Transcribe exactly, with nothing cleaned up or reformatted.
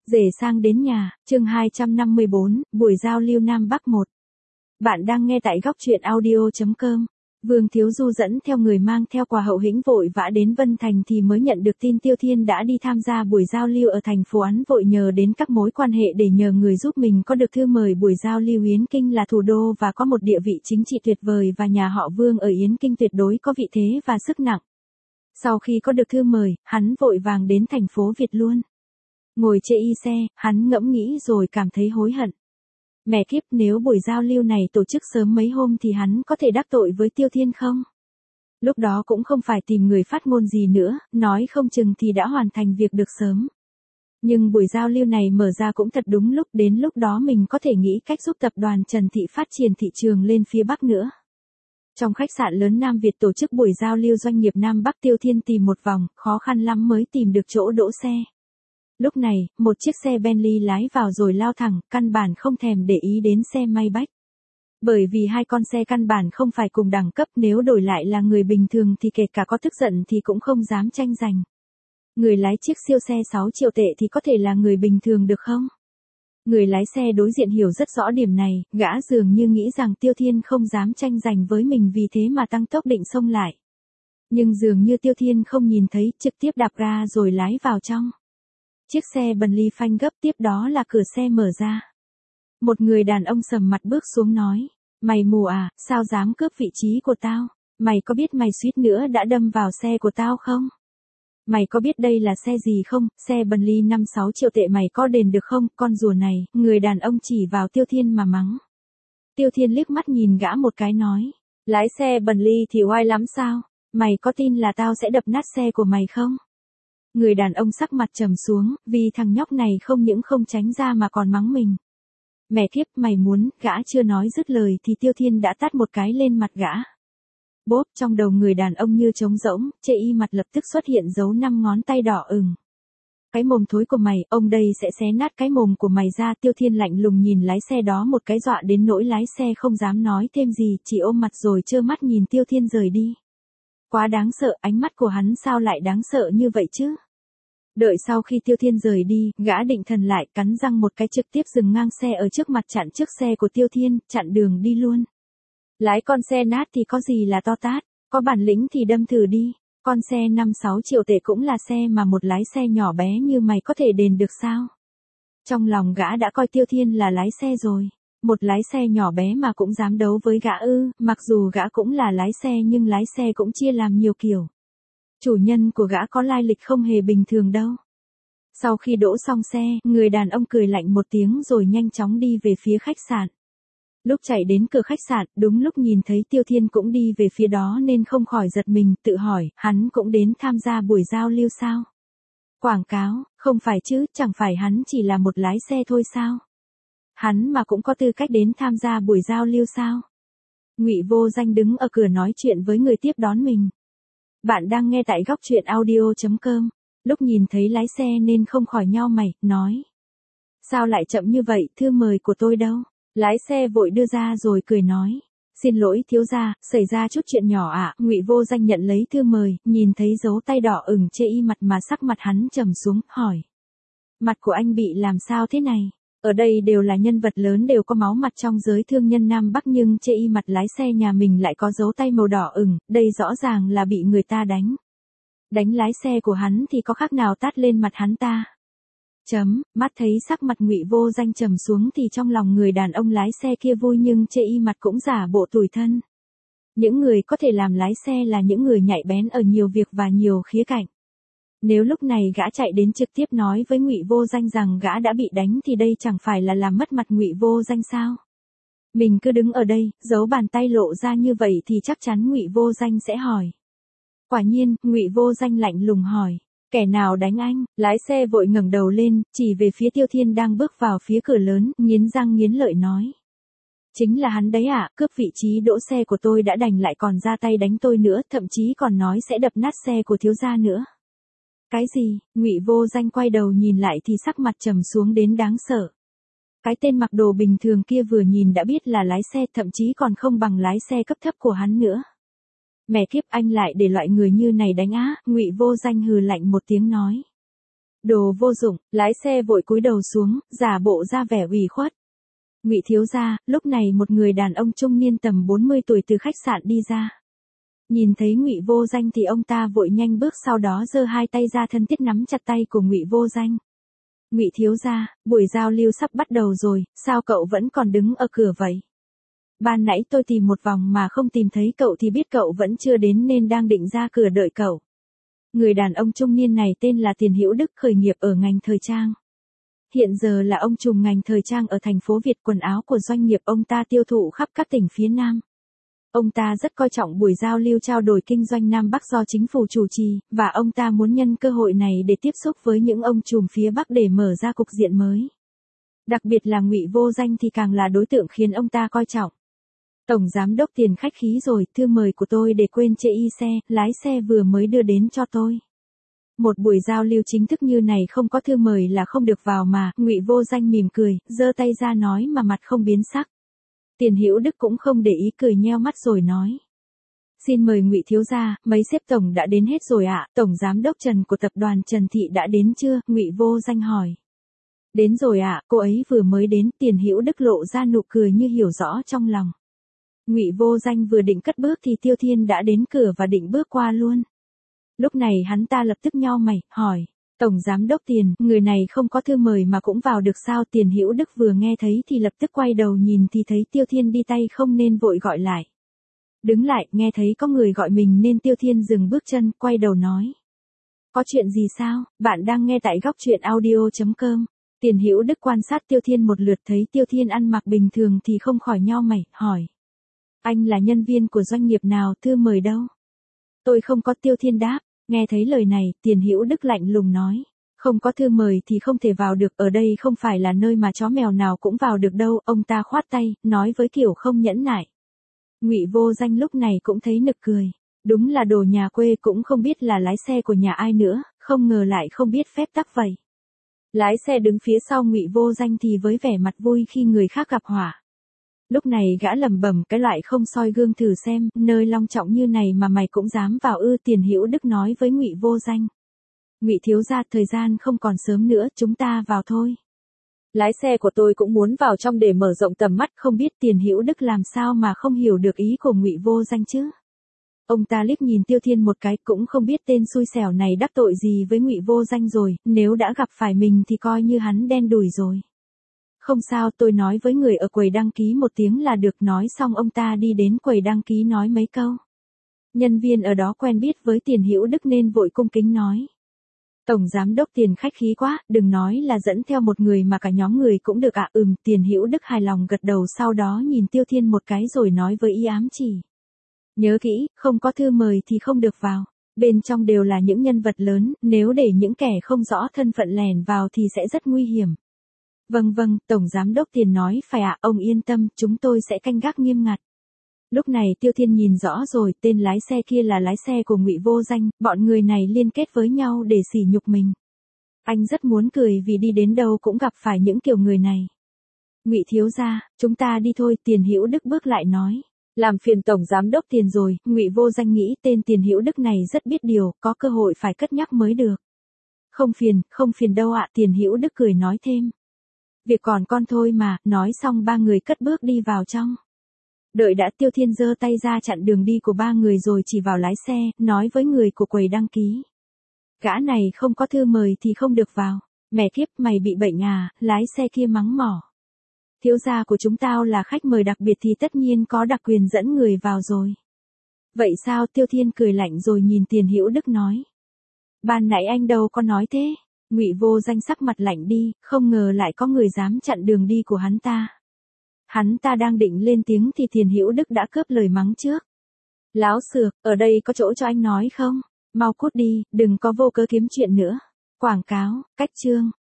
Rể sang đến nhà, chương hai trăm năm mươi bốn, buổi giao lưu Nam Bắc một. Bạn đang nghe tại góc truyện audio.com. Vương Thiếu Du dẫn theo người mang theo quà hậu hĩnh vội vã đến Vân Thành thì mới nhận được tin Tiêu Thiên đã đi tham gia buổi giao lưu ở thành phố Án, vội nhờ đến các mối quan hệ để nhờ người giúp mình có được thư mời buổi giao lưu. Yến Kinh là thủ đô và có một địa vị chính trị tuyệt vời, và nhà họ Vương ở Yến Kinh tuyệt đối có vị thế và sức nặng. Sau khi có được thư mời, hắn vội vàng đến thành phố Việt luôn. Ngồi chê y xe, hắn ngẫm nghĩ rồi cảm thấy hối hận. Mẹ kiếp, nếu buổi giao lưu này tổ chức sớm mấy hôm thì hắn có thể đắc tội với Tiêu Thiên không? Lúc đó cũng không phải tìm người phát ngôn gì nữa, nói không chừng thì đã hoàn thành việc được sớm. Nhưng buổi giao lưu này mở ra cũng thật đúng lúc, đến lúc đó mình có thể nghĩ cách giúp tập đoàn Trần Thị phát triển thị trường lên phía Bắc nữa. Trong khách sạn lớn Nam Việt tổ chức buổi giao lưu doanh nghiệp Nam Bắc, Tiêu Thiên tìm một vòng, khó khăn lắm mới tìm được chỗ đỗ xe. Lúc này, một chiếc xe Bentley lái vào rồi lao thẳng, căn bản không thèm để ý đến xe Maybach. Bởi vì hai con xe căn bản không phải cùng đẳng cấp, nếu đổi lại là người bình thường thì kể cả có tức giận thì cũng không dám tranh giành. Người lái chiếc siêu xe sáu triệu tệ thì có thể là người bình thường được không? Người lái xe đối diện hiểu rất rõ điểm này, gã dường như nghĩ rằng Tiêu Thiên không dám tranh giành với mình, vì thế mà tăng tốc định xông lại. Nhưng dường như Tiêu Thiên không nhìn thấy, trực tiếp đạp ga rồi lái vào trong. Chiếc xe Bentley phanh gấp, tiếp đó là cửa xe mở ra. Một người đàn ông sầm mặt bước xuống nói, mày mù à, sao dám cướp vị trí của tao? Mày có biết mày suýt nữa đã đâm vào xe của tao không? Mày có biết đây là xe gì không? Xe Bentley năm sáu triệu tệ mày có đền được không? Con rùa này, người đàn ông chỉ vào Tiêu Thiên mà mắng. Tiêu Thiên liếc mắt nhìn gã một cái nói, lái xe Bentley thì oai lắm sao? Mày có tin là tao sẽ đập nát xe của mày không? Người đàn ông sắc mặt trầm xuống, vì thằng nhóc này không những không tránh ra mà còn mắng mình. Mẹ kiếp, mày muốn, gã chưa nói dứt lời thì Tiêu Thiên đã tát một cái lên mặt gã. Bốp, trong đầu người đàn ông như trống rỗng, chê y mặt lập tức xuất hiện dấu năm ngón tay đỏ ửng. Cái mồm thối của mày, ông đây sẽ xé nát cái mồm của mày ra. Tiêu Thiên lạnh lùng nhìn lái xe đó một cái, dọa đến nỗi lái xe không dám nói thêm gì, chỉ ôm mặt rồi trơ mắt nhìn Tiêu Thiên rời đi. Quá đáng sợ, ánh mắt của hắn sao lại đáng sợ như vậy chứ? Đợi sau khi Tiêu Thiên rời đi, gã định thần lại, cắn răng một cái trực tiếp dừng ngang xe ở trước mặt, chặn trước xe của Tiêu Thiên, chặn đường đi luôn. Lái con xe nát thì có gì là to tát, có bản lĩnh thì đâm thử đi, con xe năm sáu triệu tệ cũng là xe mà một lái xe nhỏ bé như mày có thể đền được sao? Trong lòng gã đã coi Tiêu Thiên là lái xe rồi. Một lái xe nhỏ bé mà cũng dám đấu với gã ư? Mặc dù gã cũng là lái xe nhưng lái xe cũng chia làm nhiều kiểu. Chủ nhân của gã có lai lịch không hề bình thường đâu. Sau khi đỗ xong xe, người đàn ông cười lạnh một tiếng rồi nhanh chóng đi về phía khách sạn. Lúc chạy đến cửa khách sạn, đúng lúc nhìn thấy Tiêu Thiên cũng đi về phía đó nên không khỏi giật mình, tự hỏi, hắn cũng đến tham gia buổi giao lưu sao? Quảng cáo, không phải chứ, chẳng phải hắn chỉ là một lái xe thôi sao? Hắn mà cũng có tư cách đến tham gia buổi giao lưu sao? Ngụy Vô Danh đứng ở cửa nói chuyện với người tiếp đón mình. Bạn đang nghe tại góc truyện audio.com. Lúc nhìn thấy lái xe nên không khỏi nhao mày, nói. Sao lại chậm như vậy, thư mời của tôi đâu? Lái xe vội đưa ra rồi cười nói. Xin lỗi thiếu gia, xảy ra chút chuyện nhỏ ạ. À? Ngụy Vô Danh nhận lấy thư mời, nhìn thấy dấu tay đỏ ửng chê y mặt mà sắc mặt hắn trầm xuống, hỏi. Mặt của anh bị làm sao thế này? Ở đây đều là nhân vật lớn, đều có máu mặt trong giới thương nhân Nam Bắc, nhưng chê y mặt lái xe nhà mình lại có dấu tay màu đỏ ửng, đây rõ ràng là bị người ta đánh. Đánh lái xe của hắn thì có khác nào tát lên mặt hắn ta? Chấm, mắt thấy sắc mặt Ngụy Vô Danh trầm xuống thì trong lòng người đàn ông lái xe kia vui, nhưng chê y mặt cũng giả bộ tủi thân. Những người có thể làm lái xe là những người nhạy bén ở nhiều việc và nhiều khía cạnh. Nếu lúc này gã chạy đến trực tiếp nói với Ngụy Vô Danh rằng gã đã bị đánh thì đây chẳng phải là làm mất mặt Ngụy Vô Danh sao? Mình cứ đứng ở đây, giấu bàn tay lộ ra như vậy thì chắc chắn Ngụy Vô Danh sẽ hỏi. Quả nhiên, Ngụy Vô Danh lạnh lùng hỏi, kẻ nào đánh anh? Lái xe vội ngẩng đầu lên, chỉ về phía Tiêu Thiên đang bước vào phía cửa lớn, nghiến răng nghiến lợi nói. Chính là hắn đấy ạ, à, cướp vị trí đỗ xe của tôi đã đành lại còn ra tay đánh tôi nữa, thậm chí còn nói sẽ đập nát xe của thiếu gia nữa. Cái gì? Ngụy Vô Danh quay đầu nhìn lại thì sắc mặt trầm xuống đến đáng sợ. Cái tên mặc đồ bình thường kia vừa nhìn đã biết là lái xe, thậm chí còn không bằng lái xe cấp thấp của hắn nữa. Mẹ kiếp, anh lại để loại người như này đánh á? Ngụy Vô Danh hừ lạnh một tiếng nói. Đồ vô dụng, lái xe vội cúi đầu xuống, giả bộ ra vẻ ủy khuất. Ngụy thiếu gia, lúc này một người đàn ông trung niên tầm bốn mươi tuổi từ khách sạn đi ra. Nhìn thấy Ngụy Vô Danh thì ông ta vội nhanh bước, sau đó giơ hai tay ra thân thiết nắm chặt tay của Ngụy Vô Danh. Ngụy thiếu gia, buổi giao lưu sắp bắt đầu rồi, sao cậu vẫn còn đứng ở cửa vậy? Ban nãy tôi tìm một vòng mà không tìm thấy cậu thì biết cậu vẫn chưa đến nên đang định ra cửa đợi cậu. Người đàn ông trung niên này tên là Tiền Hữu Đức, khởi nghiệp ở ngành thời trang. Hiện giờ là ông trùm ngành thời trang ở thành phố Việt, quần áo của doanh nghiệp ông ta tiêu thụ khắp các tỉnh phía Nam. Ông ta rất coi trọng buổi giao lưu trao đổi kinh doanh Nam Bắc do chính phủ chủ trì, và ông ta muốn nhân cơ hội này để tiếp xúc với những ông trùm phía Bắc để mở ra cục diện mới. Đặc biệt là Ngụy Vô Danh thì càng là đối tượng khiến ông ta coi trọng. Tổng giám đốc Tiền khách khí rồi, thư mời của tôi để quên chê y xe, lái xe vừa mới đưa đến cho tôi. Một buổi giao lưu chính thức như này không có thư mời là không được vào mà. Ngụy Vô Danh mỉm cười, giơ tay ra nói mà mặt không biến sắc. Tiền Hữu Đức cũng không để ý, cười nheo mắt rồi nói. Xin mời Ngụy thiếu gia, mấy sếp tổng đã đến hết rồi ạ, tổng giám đốc Trần của tập đoàn Trần Thị đã đến chưa? Ngụy Vô Danh hỏi. Đến rồi ạ, cô ấy vừa mới đến. Tiền Hữu Đức lộ ra nụ cười như hiểu rõ trong lòng. Ngụy Vô Danh vừa định cất bước thì Tiêu Thiên đã đến cửa và định bước qua luôn. Lúc này hắn ta lập tức nhau mày, hỏi. Tổng giám đốc Tiền, người này không có thư mời mà cũng vào được sao? Tiền Hữu Đức vừa nghe thấy thì lập tức quay đầu nhìn thì thấy Tiêu Thiên đi tay không nên vội gọi lại. Đứng lại, nghe thấy có người gọi mình nên Tiêu Thiên dừng bước chân, quay đầu nói. Có chuyện gì sao? Bạn đang nghe tại góc truyện audio chấm com. Tiền Hữu Đức quan sát Tiêu Thiên một lượt, thấy Tiêu Thiên ăn mặc bình thường thì không khỏi nhau mày, hỏi. Anh là nhân viên của doanh nghiệp nào, thư mời đâu? Tôi không có. Tiêu Thiên đáp. Nghe thấy lời này, Tiền Hữu Đức lạnh lùng nói. Không có thư mời thì không thể vào được, ở đây không phải là nơi mà chó mèo nào cũng vào được đâu. Ông ta khoát tay, nói với kiểu không nhẫn nại. Ngụy Vô Danh lúc này cũng thấy nực cười. Đúng là đồ nhà quê, cũng không biết là lái xe của nhà ai nữa, không ngờ lại không biết phép tắc vậy. Lái xe đứng phía sau Ngụy Vô Danh thì với vẻ mặt vui khi người khác gặp họa. Lúc này gã lẩm bẩm, cái loại không soi gương thử xem, nơi long trọng như này mà mày cũng dám vào ư? Tiền Hữu Đức nói với Ngụy Vô Danh. Ngụy thiếu gia, thời gian không còn sớm nữa, chúng ta vào thôi. Lái xe của tôi cũng muốn vào trong để mở rộng tầm mắt. Không biết Tiền Hữu Đức làm sao mà không hiểu được ý của Ngụy Vô Danh chứ. Ông ta liếc nhìn Tiêu Thiên một cái, cũng không biết tên xui xẻo này đắc tội gì với Ngụy Vô Danh rồi, nếu đã gặp phải mình thì coi như hắn đen đủi rồi. Không sao, tôi nói với người ở quầy đăng ký một tiếng là được. Nói xong ông ta đi đến quầy đăng ký nói mấy câu. Nhân viên ở đó quen biết với Tiền Hữu Đức nên vội cung kính nói. Tổng giám đốc Tiền khách khí quá, đừng nói là dẫn theo một người mà cả nhóm người cũng được ạ. À? Ừm, Tiền Hữu Đức hài lòng gật đầu, sau đó nhìn Tiêu Thiên một cái rồi nói với ý ám chỉ. Nhớ kỹ, không có thư mời thì không được vào. Bên trong đều là những nhân vật lớn, nếu để những kẻ không rõ thân phận lẻn vào thì sẽ rất nguy hiểm. Vâng vâng, Tổng Giám đốc Tiền nói phải ạ, ông yên tâm, chúng tôi sẽ canh gác nghiêm ngặt. Lúc này Tiêu Thiên nhìn rõ rồi, tên lái xe kia là lái xe của Ngụy Vô Danh, bọn người này liên kết với nhau để sỉ nhục mình. Anh rất muốn cười vì đi đến đâu cũng gặp phải những kiểu người này. Ngụy thiếu gia, chúng ta đi thôi. Tiền Hữu Đức bước lại nói. Làm phiền Tổng Giám đốc Tiền rồi. Ngụy Vô Danh nghĩ tên Tiền Hữu Đức này rất biết điều, có cơ hội phải cất nhắc mới được. Không phiền, không phiền đâu ạ. Tiền Hữu Đức cười nói thêm. Việc còn con thôi mà. Nói xong ba người cất bước đi vào trong. Đợi đã, Tiêu Thiên giơ tay ra chặn đường đi của ba người rồi chỉ vào lái xe, nói với người của quầy đăng ký. Gã này không có thư mời thì không được vào. Mẹ kiếp, mày bị bệnh à? Lái xe kia mắng mỏ. Thiếu gia của chúng tao là khách mời đặc biệt thì tất nhiên có đặc quyền dẫn người vào rồi. Vậy sao? Tiêu Thiên cười lạnh rồi nhìn Tiền Hữu Đức nói. Ban nãy anh đâu có nói thế. Ngụy Vô Danh sắc mặt lạnh đi, không ngờ lại có người dám chặn đường đi của hắn ta. Hắn ta đang định lên tiếng thì Tiền Hữu Đức đã cướp lời mắng trước. Láo xược, ở đây có chỗ cho anh nói không? Mau cút đi, đừng có vô cớ kiếm chuyện nữa. Quảng cáo, cách chương.